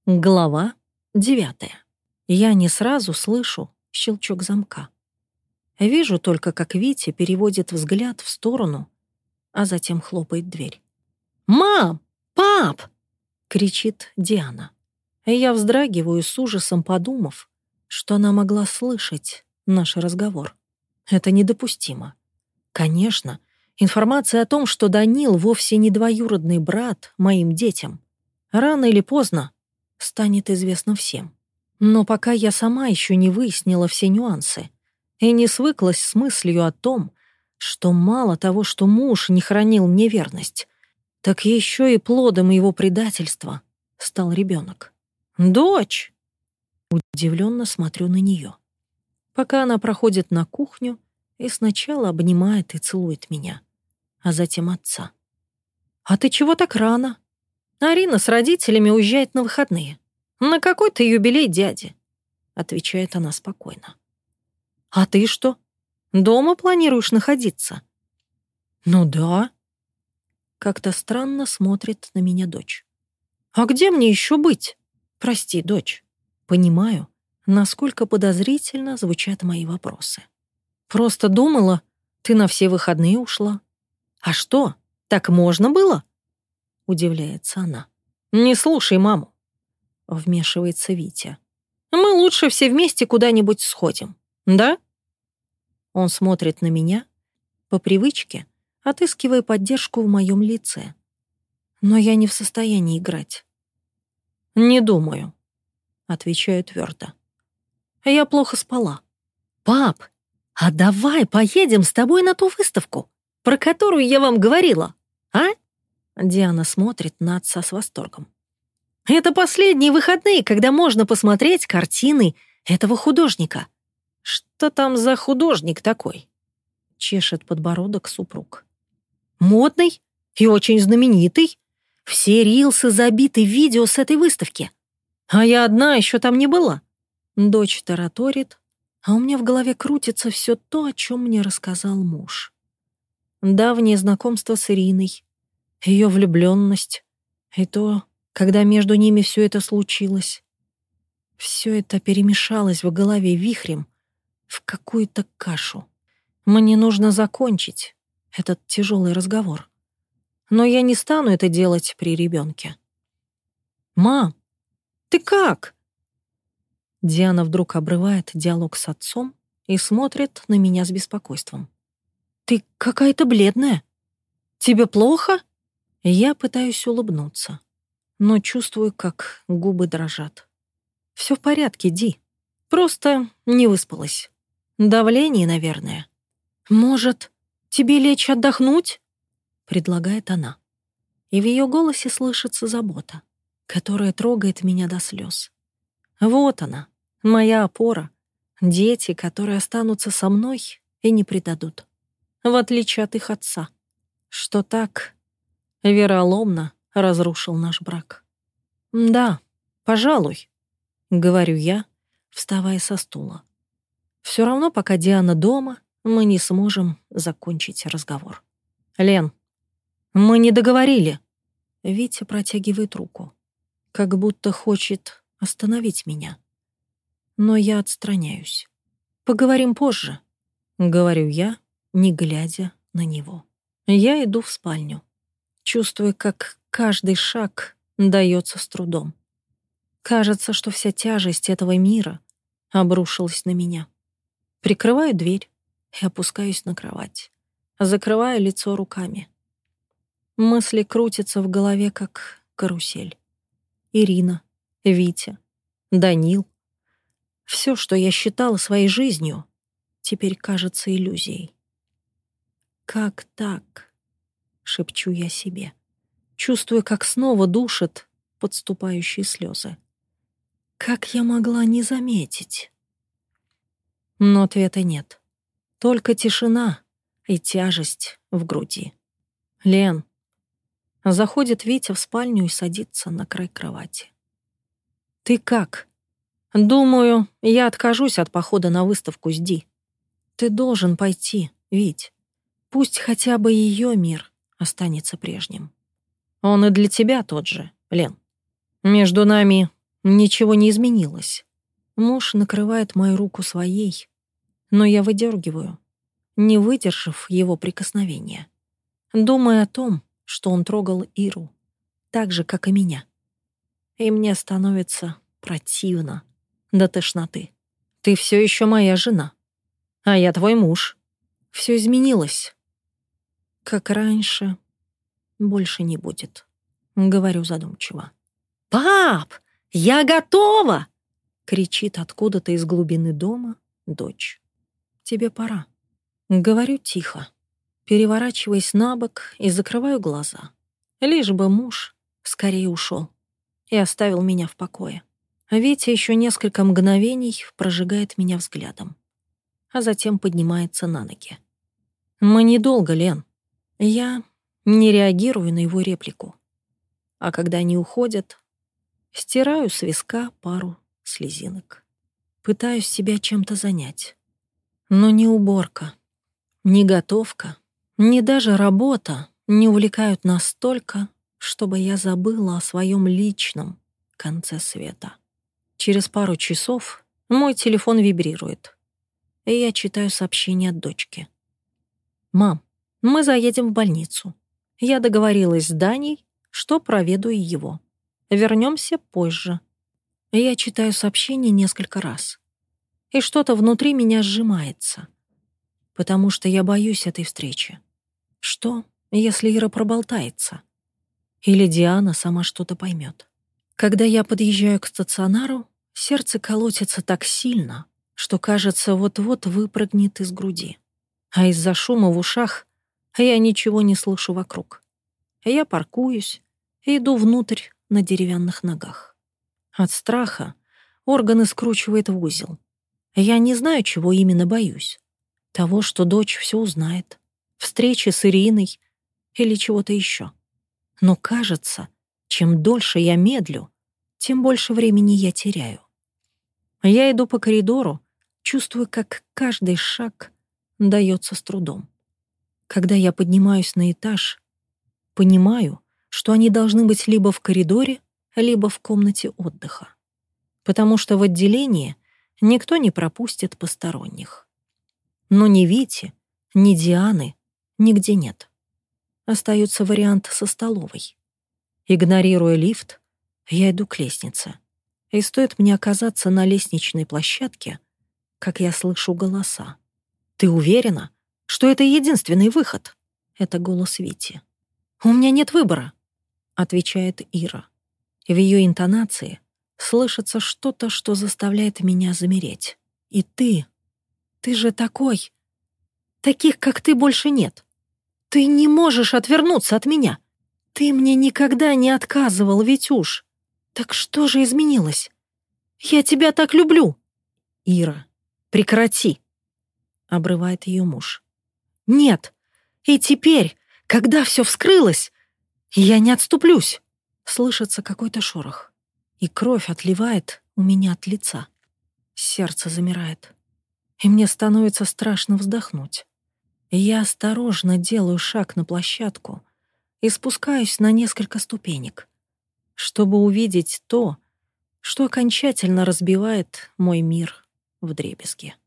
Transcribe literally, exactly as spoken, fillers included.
Глава девятая. Я не сразу слышу щелчок замка. Вижу только, как Витя переводит взгляд в сторону, а затем хлопает дверь. «Мам! Пап!» — кричит Диана. Я вздрагиваю с ужасом, подумав, что она могла слышать наш разговор. Это недопустимо. Конечно, информация о том, что Данил вовсе не двоюродный брат моим детям, рано или поздно станет известно всем. Но пока я сама еще не выяснила все нюансы и не свыклась с мыслью о том, что мало того, что муж не хранил мне верность, так еще и плодом его предательства стал ребенок. «Дочь!» Удивленно смотрю на нее, пока она проходит на кухню и сначала обнимает и целует меня, а затем отца. «А ты чего так рано? Арина с родителями уезжает на выходные. На какой-то юбилей дяди», — отвечает она спокойно. «А ты что, дома планируешь находиться?» «Ну да». Как-то странно смотрит на меня дочь. «А где мне еще быть? Прости, дочь». Понимаю, насколько подозрительно звучат мои вопросы. «Просто думала, ты на все выходные ушла». «А что, так можно было?» — удивляется она. «Не слушай маму», — вмешивается Витя. «Мы лучше все вместе куда-нибудь сходим, да?» Он смотрит на меня, по привычке, отыскивая поддержку в моем лице. Но я не в состоянии играть. «Не думаю», — отвечаю твердо. «Я плохо спала». «Пап, а давай поедем с тобой на ту выставку, про которую я вам говорила, а?» Диана смотрит на отца с восторгом. «Это последние выходные, когда можно посмотреть картины этого художника». «Что там за художник такой?» — чешет подбородок супруг. «Модный и очень знаменитый. Все рилсы забиты видео с этой выставки. А я одна еще там не была». Дочь тараторит, а у меня в голове крутится все то, о чем мне рассказал муж. Давнее знакомство с Ириной, ее влюбленность и то, когда между ними все это случилось. Все это перемешалось в голове вихрем в какую-то кашу. Мне нужно закончить этот тяжелый разговор. Но я не стану это делать при ребенке. «Мам, ты как?» Диана вдруг обрывает диалог с отцом и смотрит на меня с беспокойством. «Ты какая-то бледная. Тебе плохо?» Я пытаюсь улыбнуться, но чувствую, как губы дрожат. «Все в порядке, Ди. Просто не выспалась. Давление, наверное». «Может, тебе лечь отдохнуть?» — предлагает она. И в ее голосе слышится забота, которая трогает меня до слез. Вот она, моя опора, дети, которые останутся со мной и не предадут, в отличие от их отца, что так вероломно разрушил наш брак. «Да, пожалуй», — говорю я, вставая со стула. Все равно, пока Диана дома, мы не сможем закончить разговор. «Лен, мы не договорили». Витя протягивает руку, как будто хочет остановить меня. Но я отстраняюсь. «Поговорим позже», — говорю я, не глядя на него. Я иду в спальню, чувствуя, как каждый шаг дается с трудом. Кажется, что вся тяжесть этого мира обрушилась на меня. Прикрываю дверь и опускаюсь на кровать, закрывая лицо руками. Мысли крутятся в голове, как карусель. Ирина, Витя, Данил. Все, что я считала своей жизнью, теперь кажется иллюзией. «Как так?» — шепчу я себе, чувствуя, как снова душат подступающие слезы. «Как я могла не заметить?» Но ответа нет. Только тишина и тяжесть в груди. «Лен». Заходит Витя в спальню и садится на край кровати. «Ты как?» «Думаю, я откажусь от похода на выставку с Ди». «Ты должен пойти, Вить. Пусть хотя бы ее мир останется прежним. Он и для тебя тот же, Лен. Между нами Ничего не изменилось. Муж накрывает мою руку своей, но я выдергиваю, не выдержав его прикосновения, думая о том, что он трогал Иру, так же, как и меня. И мне становится противно до тошноты. Ты все еще моя жена, а я твой муж. Все изменилось. Как раньше, больше не будет, говорю задумчиво. «Пап, я готова!» — кричит откуда-то из глубины дома дочь. «Тебе пора», — говорю тихо, переворачиваясь на бок и закрываю глаза. Лишь бы муж скорее ушел и оставил меня в покое. Витя еще несколько мгновений прожигает меня взглядом, а затем поднимается на ноги. «Мы недолго, Лен». Я не реагирую на его реплику, а когда они уходят, стираю с виска пару слезинок. Пытаюсь себя чем-то занять. Но ни уборка, ни готовка, ни даже работа не увлекают настолько, чтобы я забыла о своем личном конце света. Через пару часов мой телефон вибрирует, и я читаю сообщение от дочки. «Мам, мы заедем в больницу. Я договорилась с Даней, что проведаю его. Вернемся позже». Я читаю сообщение несколько раз, и что-то внутри меня сжимается, потому что я боюсь этой встречи. Что, если Ира проболтается? Или Диана сама что-то поймет? Когда я подъезжаю к стационару, сердце колотится так сильно, что, кажется, вот-вот выпрыгнет из груди. А из-за шума в ушах я ничего не слышу вокруг. Я паркуюсь и иду внутрь на деревянных ногах. От страха органы скручивает в узел. Я не знаю, чего именно боюсь. Того, что дочь все узнает, встречи с Ириной или чего-то еще. Но кажется, чем дольше я медлю, тем больше времени я теряю. Я иду по коридору, чувствую, как каждый шаг дается с трудом. Когда я поднимаюсь на этаж, понимаю, что они должны быть либо в коридоре, либо в комнате отдыха, потому что в отделении никто не пропустит посторонних. Но ни Вити, ни Дианы нигде нет. Остается вариант со столовой. Игнорируя лифт, я иду к лестнице. И стоит мне оказаться на лестничной площадке, как я слышу голоса. «Ты уверена, что это единственный выход?» Это голос Вити. «У меня нет выбора», — отвечает Ира. И в ее интонации слышится что-то, что заставляет меня замереть. «И ты, ты же такой. Таких, как ты, больше нет. Ты не можешь отвернуться от меня. Ты мне никогда не отказывал, Витюш. Так что же изменилось? Я тебя так люблю!» «Ира, прекрати!» — обрывает ее муж. «Нет, и теперь, когда все вскрылось, я не отступлюсь!» Слышится какой-то шорох, и кровь отливает у меня от лица. Сердце замирает, и мне становится страшно вздохнуть. Я осторожно делаю шаг на площадку и спускаюсь на несколько ступенек, чтобы увидеть то, что окончательно разбивает мой мир вдребезги.